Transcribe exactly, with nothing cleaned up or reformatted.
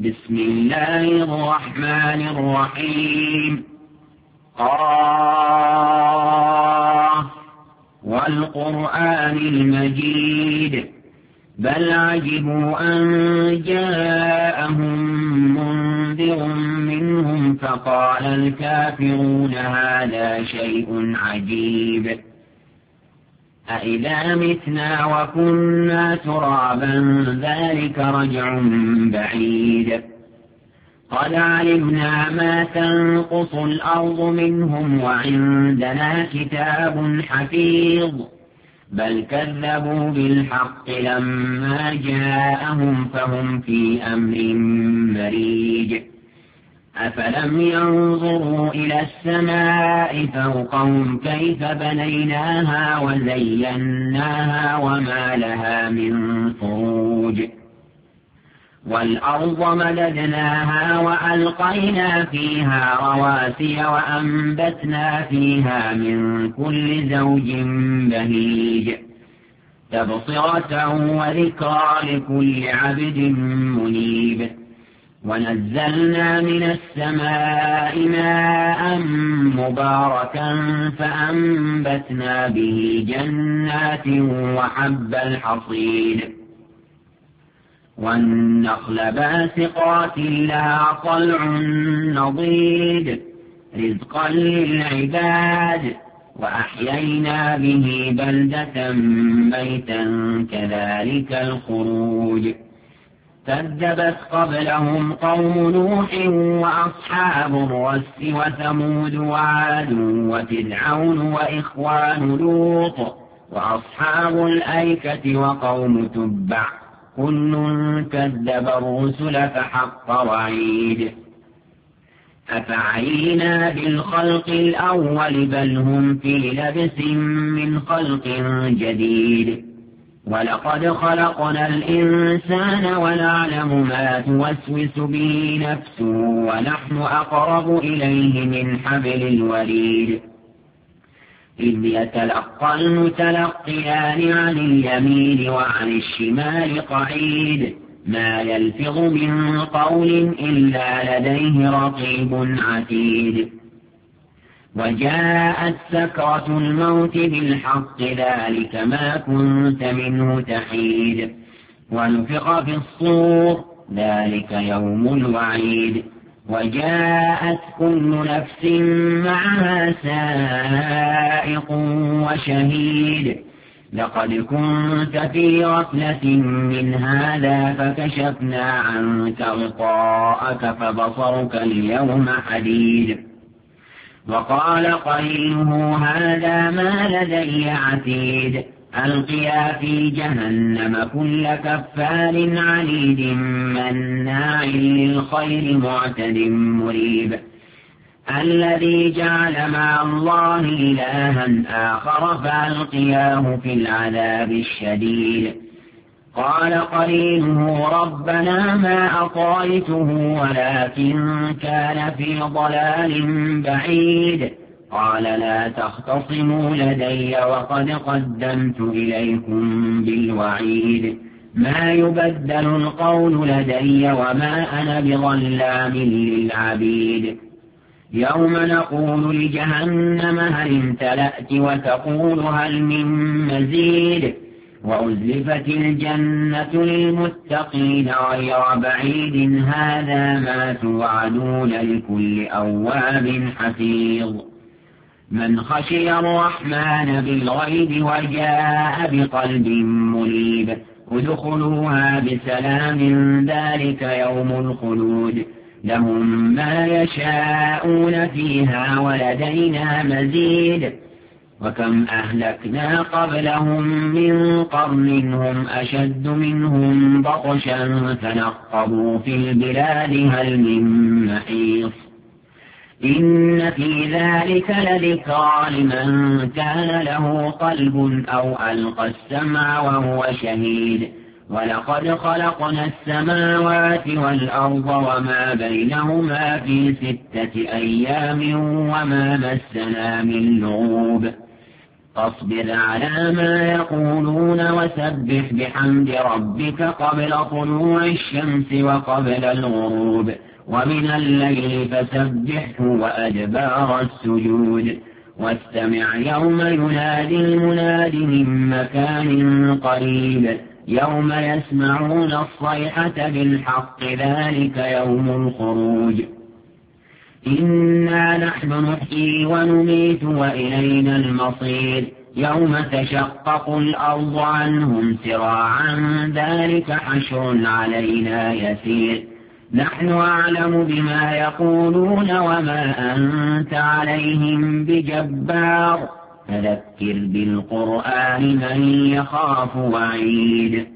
بسم الله الرحمن الرحيم. قاف والقرآن المجيد بل عجبوا أن جاءهم منذر منهم فقال الكافرون هذا شيء عجيب أإذا متنا وكنا ترابا ذلك رجع بعيد قد علمنا ما تنقص الأرض منهم وعندنا كتاب حفيظ بل كذبوا بالحق لما جاءهم فهم في أمر مريج أفلم ينظروا إلى السماء فوقهم كيف بنيناها وزيناها وما لها من فروج والأرض مددناها وألقينا فيها رواسي وأنبتنا فيها من كل زوج بهيج تبصرة وذكرى لكل عبد منيب ونزلنا من السماء ماء مباركا فأنبتنا به جنات وحب الحصيد والنخل باسقات لها طلع نضيد رزقا للعباد وأحيينا به بلدة ميتا كذلك الخروج كذبت قبلهم قوم نوح وأصحاب الرس وثمود وعاد وفرعون وإخوان لوط وأصحاب الأيكة وقوم تبع كل كذب الرسل فحق وعيد أفعينا بالخلق الأول بل هم في لبس من خلق جديد ولقد خلقنا الإنسان ونعلم ما توسوس به نفسه ونحن أقرب إليه من حبل الوريد إذ يتلقى المتلقيان عن اليمين وعن الشمال قعيد ما يلفظ من قول إلا لديه رقيب عتيد وجاءت سكرة الموت بالحق ذلك ما كنت منه تحيد ونفخ في الصور ذلك يوم الوعيد وجاءت كل نفس معها سائق وشهيد لقد كنت في غفلة من هذا فكشفنا عنك غطاءك فبصرك اليوم حديد وقال قرينه هذا ما لدي عتيد ألقيا في جهنم كل كفار عنيد مناع للخير معتد مريب الذي جعل مع الله إلها آخر فألقياه في العذاب الشديد قال قرينه ربنا ما أطغيته ولكن كان في ضلال بعيد قال لا تختصموا لدي وقد قدمت إليكم بالوعيد ما يبدل القول لدي وما أنا بظلام للعبيد يوم نقول لجهنم هل امتلأت وتقول هل من مزيد وأزلفت الجنة للمتقين غير بعيد هذا ما توعدون لكل أواب حفيظ من خشي الرحمن بالغيب وجاء بقلب منيب ادخلوها بسلام ذلك يوم الخلود لهم ما يشاءون فيها ولدينا مزيد وكم أهلكنا قبلهم من قرن هم أشد منهم بطشا فنقبوا في البلاد هل من محيص إن في ذلك لذكرى لمن كان له قلب أو ألقى السمع وهو شهيد ولقد خلقنا السماوات والأرض وما بينهما في ستة أيام وما مسنا من لغوب فاصبر على ما يقولون وسبح بحمد ربك قبل طلوع الشمس وقبل الغروب ومن الليل فسبحه وأدبار السجود واستمع يوم ينادي المناد من مكان قريب يوم يسمعون الصيحة بالحق ذلك يوم الخروج إنا نحن نحيي ونميت وإلينا المصير يوم تشقق الأرض عنهم سراعا ذلك حشر علينا يسير نحن أعلم بما يقولون وما أنت عليهم بجبار فذكر بالقرآن من يخاف وعيد